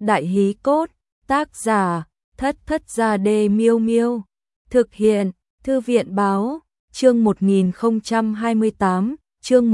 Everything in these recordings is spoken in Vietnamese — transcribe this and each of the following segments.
Đại hí cốt, tác giả, Thất Thất Gia Đê Miêu Miêu. Thực hiện, Thư viện báo, chương 1028, chương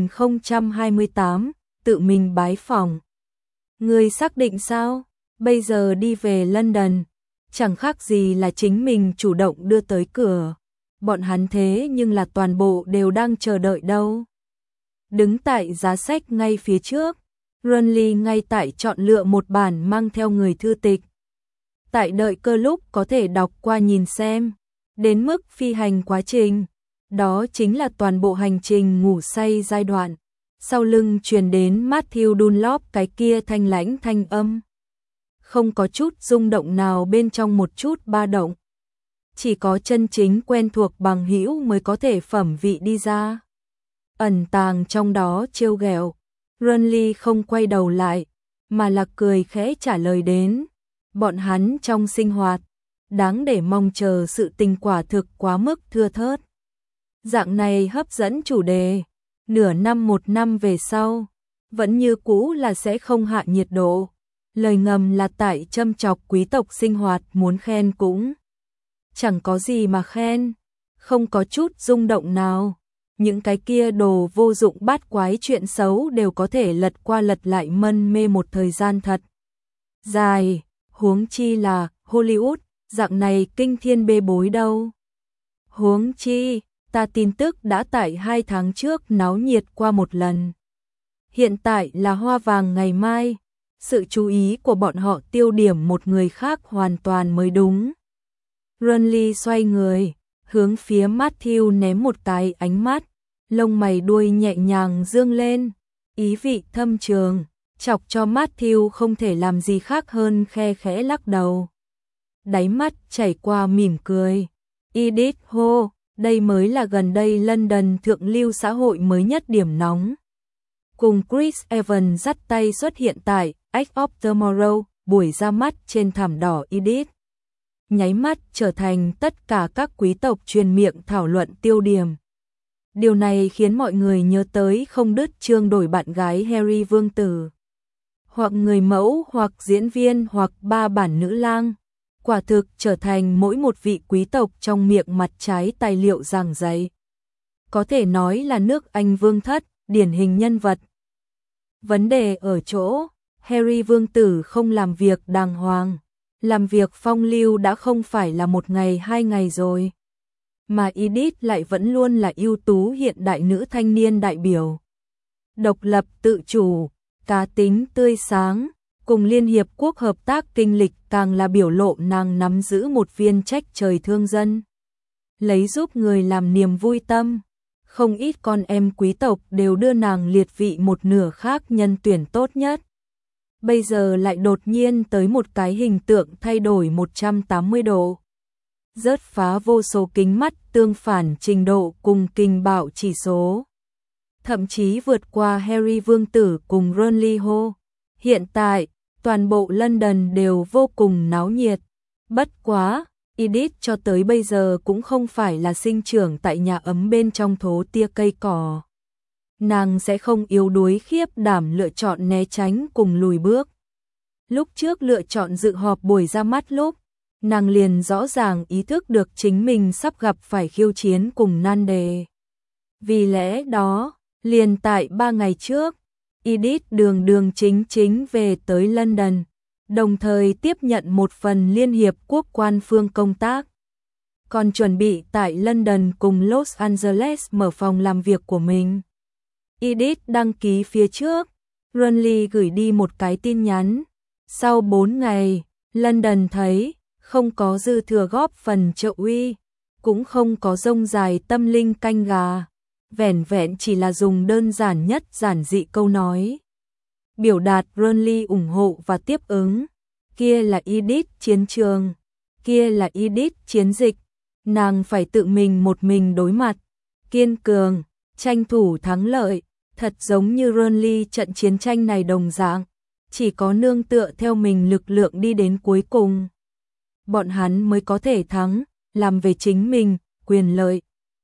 1028, tự mình bái phỏng. Người xác định sao? Bây giờ đi về London, chẳng khác gì là chính mình chủ động đưa tới cửa. Bọn hắn thế nhưng là toàn bộ đều đang chờ đợi đâu. Đứng tại giá sách ngay phía trước, Runly ngay tại chọn lựa một bản mang theo người thư tịch. Tại đợi cơ lúc có thể đọc qua nhìn xem, đến mức phi hành quá trình. Đó chính là toàn bộ hành trình ngủ say giai đoạn. Sau lưng truyền đến Matthew Dunlop cái kia thanh lãnh thanh âm. Không có chút rung động nào bên trong một chút ba động. Chỉ có chân chính quen thuộc bằng hữu mới có thể phẩm vị đi ra. Ẩn tàng trong đó trêu ghẹo. Runly không quay đầu lại, mà là cười khẽ trả lời đến. Bọn hắn trong sinh hoạt, đáng để mong chờ sự tình quả thực quá mức thưa thớt. Dạng này hấp dẫn chủ đề, nửa năm một năm về sau, vẫn như cũ là sẽ không hạ nhiệt độ. Lời ngầm là tại châm chọc quý tộc sinh hoạt, muốn khen cũng chẳng có gì mà khen, không có chút rung động nào. Những cái kia đồ vô dụng bát quái chuyện xấu đều có thể lật qua lật lại mân mê một thời gian thật dài, huống chi là Hollywood, dạng này kinh thiên bê bối đâu. Huống chi, ta tin tức đã tại 2 tháng trước náo nhiệt qua một lần. Hiện tại là hoa vàng ngày mai, sự chú ý của bọn họ tiêu điểm một người khác hoàn toàn mới đúng. Runly xoay người, hướng phía Matthew ném một cái ánh mắt, lông mày đuôi nhẹ nhàng dương lên, ý vị thâm trường, chọc cho Matthew không thể làm gì khác hơn khe khẽ lắc đầu. Đáy mắt chảy qua mỉm cười. Edith hô, đây mới là gần đây London thượng lưu xã hội mới nhất điểm nóng. Cùng Chris Evans dắt tay xuất hiện tại Edge of Tomorrow, buổi ra mắt trên thảm đỏ Edith. Nháy mắt trở thành tất cả các quý tộc truyền miệng thảo luận tiêu điểm. Điều này khiến mọi người nhớ tới không đứt chương đổi bạn gái Harry vương tử. Hoặc người mẫu, hoặc diễn viên, hoặc 3 bản nữ lang. Quả thực trở thành mỗi một vị quý tộc trong miệng mặt trái tài liệu giảng dạy. Có thể nói là nước Anh vương thất, điển hình nhân vật. Vấn đề ở chỗ, Harry vương tử không làm việc đàng hoàng. Làm việc phong lưu đã không phải là 1 ngày 2 ngày rồi. Mà Edith lại vẫn luôn là ưu tú hiện đại nữ thanh niên đại biểu. Độc lập tự chủ, cá tính tươi sáng, cùng Liên Hiệp Quốc hợp tác kinh lịch càng là biểu lộ nàng nắm giữ một viên trách trời thương dân. Lấy giúp người làm niềm vui tâm. Không ít con em quý tộc đều đưa nàng liệt vị một nửa khác nhân tuyển tốt nhất. Bây giờ lại đột nhiên tới một cái hình tượng thay đổi 180 độ. Rớt phá vô số kính mắt tương phản trình độ cùng kinh bạo chỉ số. Thậm chí vượt qua Harry vương tử cùng Runly Ho. Hiện tại, toàn bộ London đều vô cùng náo nhiệt. Bất quá, Edith cho tới bây giờ cũng không phải là sinh trưởng tại nhà ấm bên trong thố tia cây cỏ. Nàng sẽ không yếu đuối khiếp đảm lựa chọn né tránh cùng lùi bước. Lúc trước lựa chọn dự họp buổi ra mắt lúc, nàng liền rõ ràng ý thức được chính mình sắp gặp phải khiêu chiến cùng nan đề. Vì lẽ đó, liền tại 3 ngày trước, Edith đường chính chính về tới London, đồng thời tiếp nhận một phần Liên Hiệp Quốc quan phương công tác. Còn chuẩn bị tại London cùng Los Angeles mở phòng làm việc của mình. Edith đăng ký phía trước, Runly gửi đi một cái tin nhắn. Sau 4 ngày, London thấy không có dư thừa góp phần trợ uy, cũng không có rông dài tâm linh canh gà, vẻn vẹn chỉ là dùng đơn giản nhất giản dị câu nói. Biểu đạt Runly ủng hộ và tiếp ứng. Kia là Edith chiến trường, kia là Edith chiến dịch, nàng phải tự mình một mình đối mặt, kiên cường, tranh thủ thắng lợi, thật giống như Runly trận chiến tranh này đồng dạng, chỉ có nương tựa theo mình lực lượng đi đến cuối cùng. Bọn hắn mới có thể thắng, làm về chính mình, quyền lợi.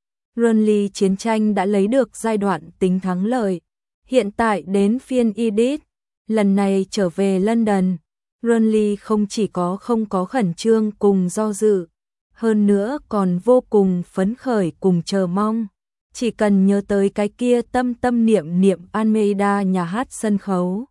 Runly chiến tranh đã lấy được giai đoạn tính thắng lợi. Hiện tại đến phiên Edith, lần này trở về London, Ronly không chỉ không có khẩn trương cùng do dự, hơn nữa còn vô cùng phấn khởi cùng chờ mong. Chỉ cần nhớ tới cái kia tâm tâm niệm niệm Almeida nhà hát sân khấu,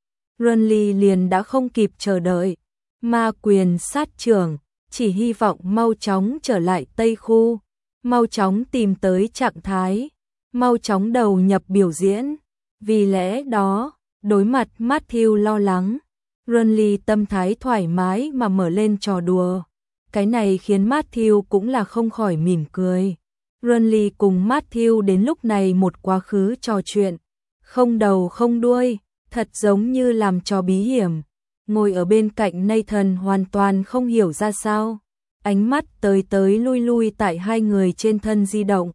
Ronly liền đã không kịp chờ đợi. Ma quyền sát trưởng, chỉ hy vọng mau chóng trở lại Tây Khu, mau chóng tìm tới trạng thái, mau chóng đầu nhập biểu diễn. Vì lẽ đó, đối mặt Matthew lo lắng, Ronly tâm thái thoải mái mà mở lên trò đùa. Cái này khiến Matthew cũng là không khỏi mỉm cười. Ronly cùng Matthew đến lúc này một quá khứ trò chuyện, không đầu không đuôi, thật giống như làm trò bí hiểm. Ngồi ở bên cạnh Nathan hoàn toàn không hiểu ra sao, ánh mắt tới tới lui lui tại hai người trên thân di động.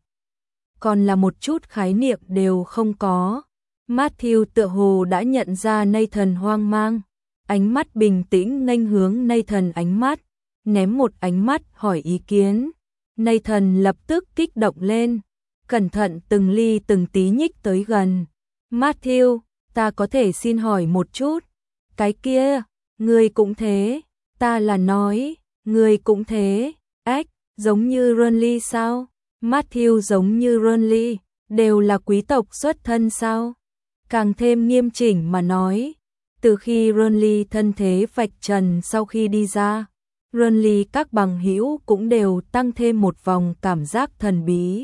Còn là một chút khái niệm đều không có. Matthew tựa hồ đã nhận ra Nathan hoang mang, ánh mắt bình tĩnh nghênh hướng Nathan ánh mắt, ném một ánh mắt hỏi ý kiến. Nathan lập tức kích động lên, cẩn thận từng ly từng tí nhích tới gần. Matthew, ta có thể xin hỏi một chút? Cái kia, ngươi cũng thế, ta là nói, ngươi cũng thế, ách, giống như Ronly sao? Matthew giống như Ronly, đều là quý tộc xuất thân sao? Càng thêm nghiêm chỉnh mà nói, từ khi Ronly thân thế vạch trần sau khi đi ra, Ronly các bằng hữu cũng đều tăng thêm một vòng cảm giác thần bí.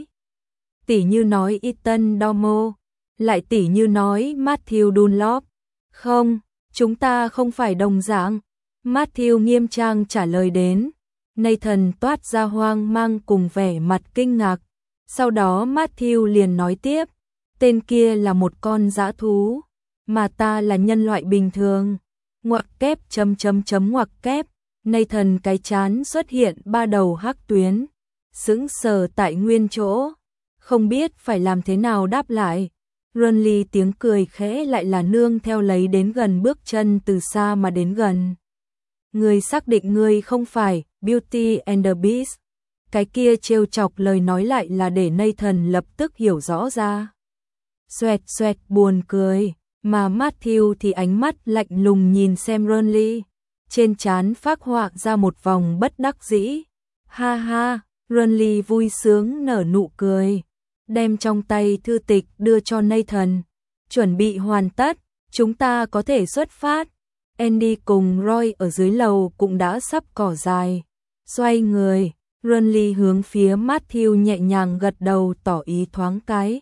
Tỉ như nói Ethan Domo, lại tỉ như nói Matthew Dunlop. Không, chúng ta không phải đồng dạng. Matthew nghiêm trang trả lời đến. Nathan toát ra hoang mang cùng vẻ mặt kinh ngạc. Sau đó Matthew liền nói tiếp, tên kia là một con dã thú, mà ta là nhân loại bình thường. Ngoặc kép ngoặc kép. Nathan cái chán xuất hiện ba đầu hắc tuyến, sững sờ tại nguyên chỗ, không biết phải làm thế nào đáp lại. Ronly tiếng cười khẽ lại là nương theo lấy đến gần bước chân từ xa mà đến gần. Ngươi xác định ngươi không phải Beauty and the Beast. Cái kia trêu chọc lời nói lại là để Nathan lập tức hiểu rõ ra. Xoẹt xoẹt buồn cười, mà Matthew thì ánh mắt lạnh lùng nhìn xem Ronly. Trên trán phác họa ra một vòng bất đắc dĩ. Ha ha, Ronly vui sướng nở nụ cười, đem trong tay thư tịch đưa cho Nathan. Chuẩn bị hoàn tất, chúng ta có thể xuất phát. Andy cùng Roy ở dưới lầu cũng đã sắp cỏ dài. Xoay người, Ronly hướng phía Matthew nhẹ nhàng gật đầu tỏ ý thoáng cái.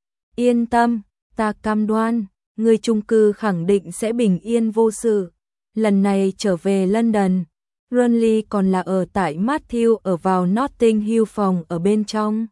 Yên tâm, ta cam đoan, người chung cư khẳng định sẽ bình yên vô sự. Lần này trở về London, Ronly còn là ở tại Matthew ở vào Notting Hill phòng ở bên trong.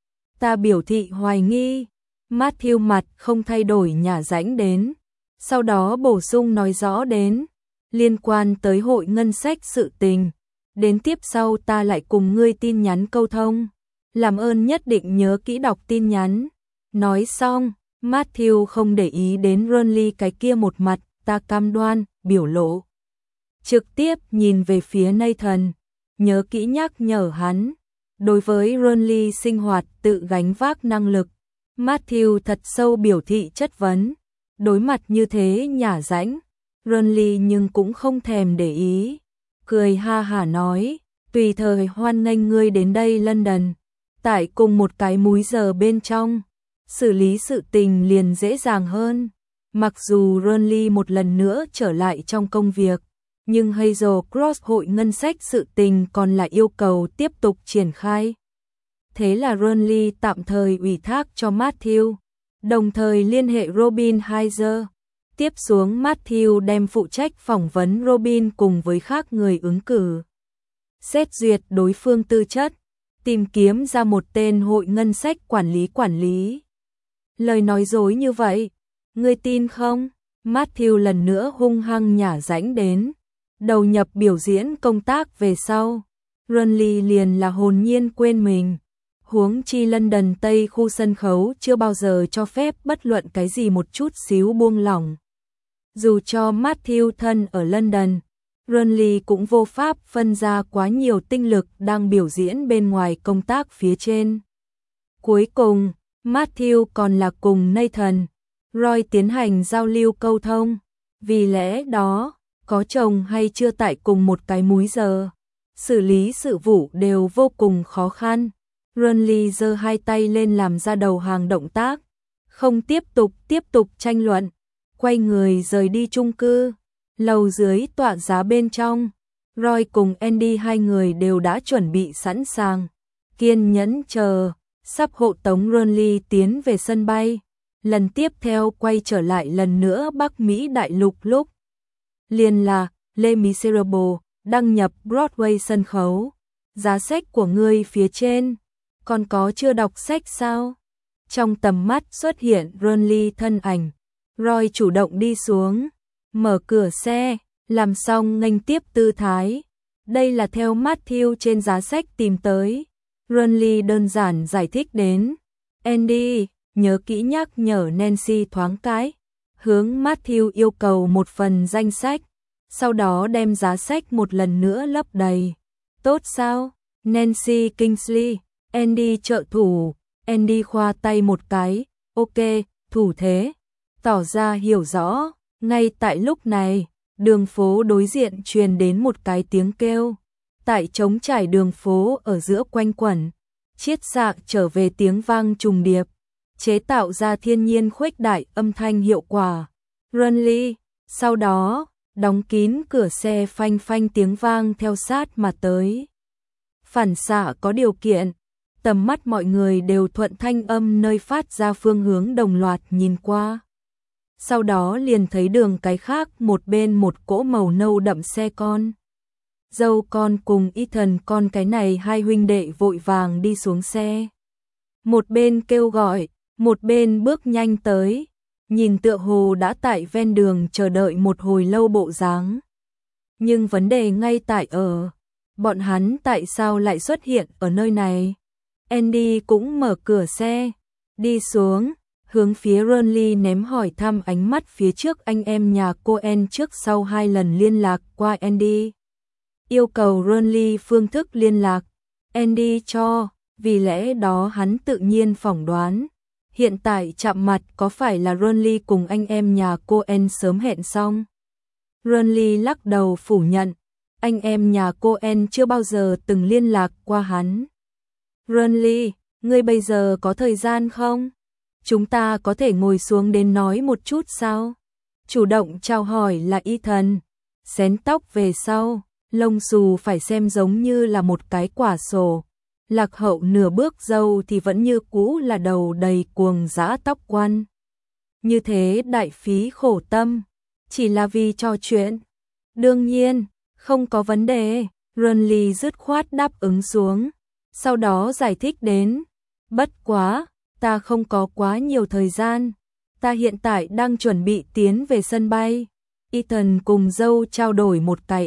Ta biểu thị hoài nghi. Matthew mặt không thay đổi nhả rãnh đến. Sau đó bổ sung nói rõ đến, liên quan tới hội ngân sách sự tình. Đến tiếp sau ta lại cùng ngươi tin nhắn câu thông. Làm ơn nhất định nhớ kỹ đọc tin nhắn. Nói xong, Matthew không để ý đến Ronly cái kia một mặt, ta cam đoan, biểu lộ. Trực tiếp nhìn về phía Nathan, nhớ kỹ nhắc nhở hắn. Đối với Ronly sinh hoạt tự gánh vác năng lực, Matthew thật sâu biểu thị chất vấn. Đối mặt như thế nhả rãnh, Ronly nhưng cũng không thèm để ý. Cười ha hả nói, tùy thời hoan nghênh ngươi đến đây London. Tại cùng một cái múi giờ bên trong, xử lý sự tình liền dễ dàng hơn. Mặc dù Ronly một lần nữa trở lại trong công việc, nhưng Hazel Cross hội ngân sách sự tình còn là yêu cầu tiếp tục triển khai. Thế là Ronly tạm thời ủy thác cho Matthew, đồng thời liên hệ Robin Heiser. Tiếp xuống Matthew đem phụ trách phỏng vấn Robin cùng với khác người ứng cử. Xét duyệt đối phương tư chất, tìm kiếm ra một tên hội ngân sách quản lý. Lời nói dối như vậy, ngươi tin không? Matthew lần nữa hung hăng nhả rãnh đến. Đầu nhập biểu diễn công tác về sau, Ronly liền là hồn nhiên quên mình. Huống chi London Tây khu sân khấu chưa bao giờ cho phép bất luận cái gì một chút xíu buông lỏng. Dù cho Matthew thân ở London, Ronly cũng vô pháp phân ra quá nhiều tinh lực đang biểu diễn bên ngoài công tác phía trên. Cuối cùng, Matthew còn là cùng Nathan, Roy tiến hành giao lưu câu thông. Vì lẽ đó, có chồng hay chưa tại cùng một cái múi giờ. Xử lý sự vụ đều vô cùng khó khăn. Renly giơ hai tay lên làm ra đầu hàng động tác. Không tiếp tục tranh luận. Quay người rời đi chung cư. Lầu dưới tọa giá bên trong. Roy cùng Andy hai người đều đã chuẩn bị sẵn sàng. Kiên nhẫn chờ. Sắp hộ tống Renly tiến về sân bay. Lần tiếp theo quay trở lại lần nữa Bắc Mỹ đại lục lúc. Liền là Les Miserables, đăng nhập Broadway sân khấu. Giá sách của ngươi phía trên. Còn có chưa đọc sách sao? Trong tầm mắt xuất hiện Renly thân ảnh. Roy chủ động đi xuống. Mở cửa xe. Làm xong nghênh tiếp tư thái. Đây là theo Matthew trên giá sách tìm tới. Renly đơn giản giải thích đến. Andy, nhớ kỹ nhắc nhở Nancy thoáng cái. Hướng Matthew yêu cầu một phần danh sách. Sau đó đem giá sách một lần nữa lấp đầy. Tốt sao? Nancy Kingsley. Andy trợ thủ. Andy khoa tay một cái. Ok, thủ thế. Tỏ ra hiểu rõ. Ngay tại lúc này, đường phố đối diện truyền đến một cái tiếng kêu. Tại trống trải đường phố ở giữa quanh quẩn. Chiết xạ trở về tiếng vang trùng điệp. Chế tạo ra thiên nhiên khuếch đại âm thanh hiệu quả. Renly. Sau đó, đóng kín cửa xe phanh phanh tiếng vang theo sát mà tới. Phản xạ có điều kiện. Tầm mắt mọi người đều thuận thanh âm nơi phát ra phương hướng đồng loạt nhìn qua. Sau đó liền thấy đường cái khác một bên một cỗ màu nâu đậm xe con. Dâu con cùng Ethan con cái này hai huynh đệ vội vàng đi xuống xe. Một bên kêu gọi, một bên bước nhanh tới. Nhìn tựa hồ đã tại ven đường chờ đợi một hồi lâu bộ dáng. Nhưng vấn đề ngay tại ở, bọn hắn tại sao lại xuất hiện ở nơi này? Andy cũng mở cửa xe, đi xuống, hướng phía Renly ném hỏi thăm ánh mắt phía trước anh em nhà Cohen trước sau hai lần liên lạc qua Andy. Yêu cầu Renly phương thức liên lạc, Andy cho, vì lẽ đó hắn tự nhiên phỏng đoán. Hiện tại chạm mặt có phải là Renly cùng anh em nhà Cohen sớm hẹn xong? Renly lắc đầu phủ nhận, anh em nhà Cohen chưa bao giờ từng liên lạc qua hắn. Renly, ngươi bây giờ có thời gian không? Chúng ta có thể ngồi xuống đến nói một chút sao? Chủ động chào hỏi là Ethan, xén tóc về sau, lông xù phải xem giống như là một cái quả sổ. Lạc hậu nửa bước dâu thì vẫn như cũ là đầu đầy cuồng dã tóc quăn. Như thế đại phí khổ tâm, chỉ là vì trò chuyện. Đương nhiên, không có vấn đề, Renly dứt khoát đáp ứng xuống. Sau đó giải thích đến, bất quá, ta không có quá nhiều thời gian. Ta hiện tại đang chuẩn bị tiến về sân bay. Ethan cùng dâu trao đổi một cái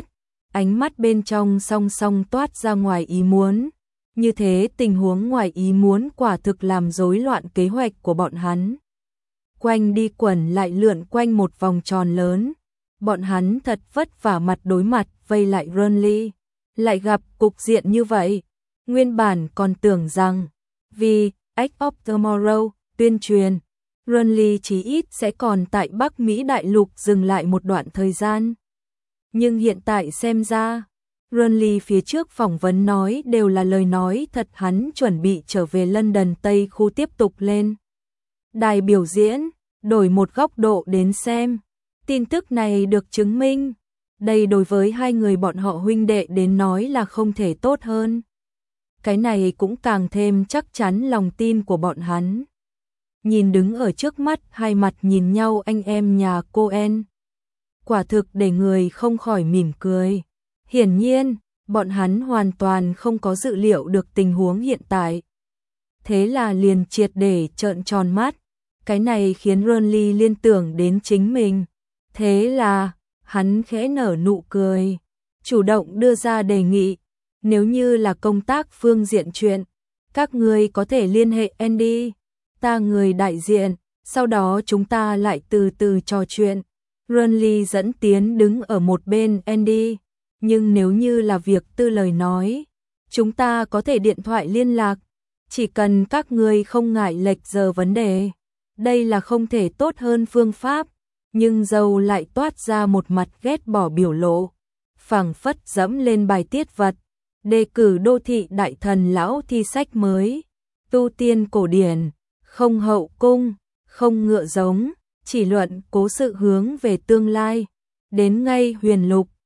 ánh mắt bên trong song song toát ra ngoài ý muốn. Như thế tình huống ngoài ý muốn quả thực làm rối loạn kế hoạch của bọn hắn. Quanh đi quẩn lại lượn quanh một vòng tròn lớn. Bọn hắn thật vất vả mặt đối mặt vây lại Renly. Lại gặp cục diện như vậy. Nguyên bản còn tưởng rằng, vì Act of Tomorrow tuyên truyền, Renly chí ít sẽ còn tại Bắc Mỹ đại lục dừng lại một đoạn thời gian. Nhưng hiện tại xem ra, Renly phía trước phỏng vấn nói đều là lời nói thật, hắn chuẩn bị trở về London Tây khu tiếp tục lên đài biểu diễn, đổi một góc độ đến xem. Tin tức này được chứng minh, đây đối với hai người bọn họ huynh đệ đến nói là không thể tốt hơn. Cái này cũng càng thêm chắc chắn lòng tin của bọn hắn. Nhìn đứng ở trước mắt hai mặt nhìn nhau anh em nhà Cohen. Quả thực để người không khỏi mỉm cười. Hiển nhiên, bọn hắn hoàn toàn không có dự liệu được tình huống hiện tại. Thế là liền triệt để trợn tròn mắt. Cái này khiến Renly liên tưởng đến chính mình. Thế là, hắn khẽ nở nụ cười. Chủ động đưa ra đề nghị. Nếu như là công tác phương diện chuyện, các người có thể liên hệ Andy, ta người đại diện, sau đó chúng ta lại từ từ trò chuyện. Renly dẫn tiến đứng ở một bên Andy, nhưng nếu như là việc tư lời nói, chúng ta có thể điện thoại liên lạc, chỉ cần các người không ngại lệch giờ vấn đề. Đây là không thể tốt hơn phương pháp. nhưng dâu lại toát ra một mặt ghét bỏ biểu lộ, phảng phất dẫm lên bài tiết vật, đề cử đô thị đại thần lão thi sách mới, tu tiên cổ điển, không hậu cung, không ngựa giống, chỉ luận cố sự hướng về tương lai, đến ngay huyền lục,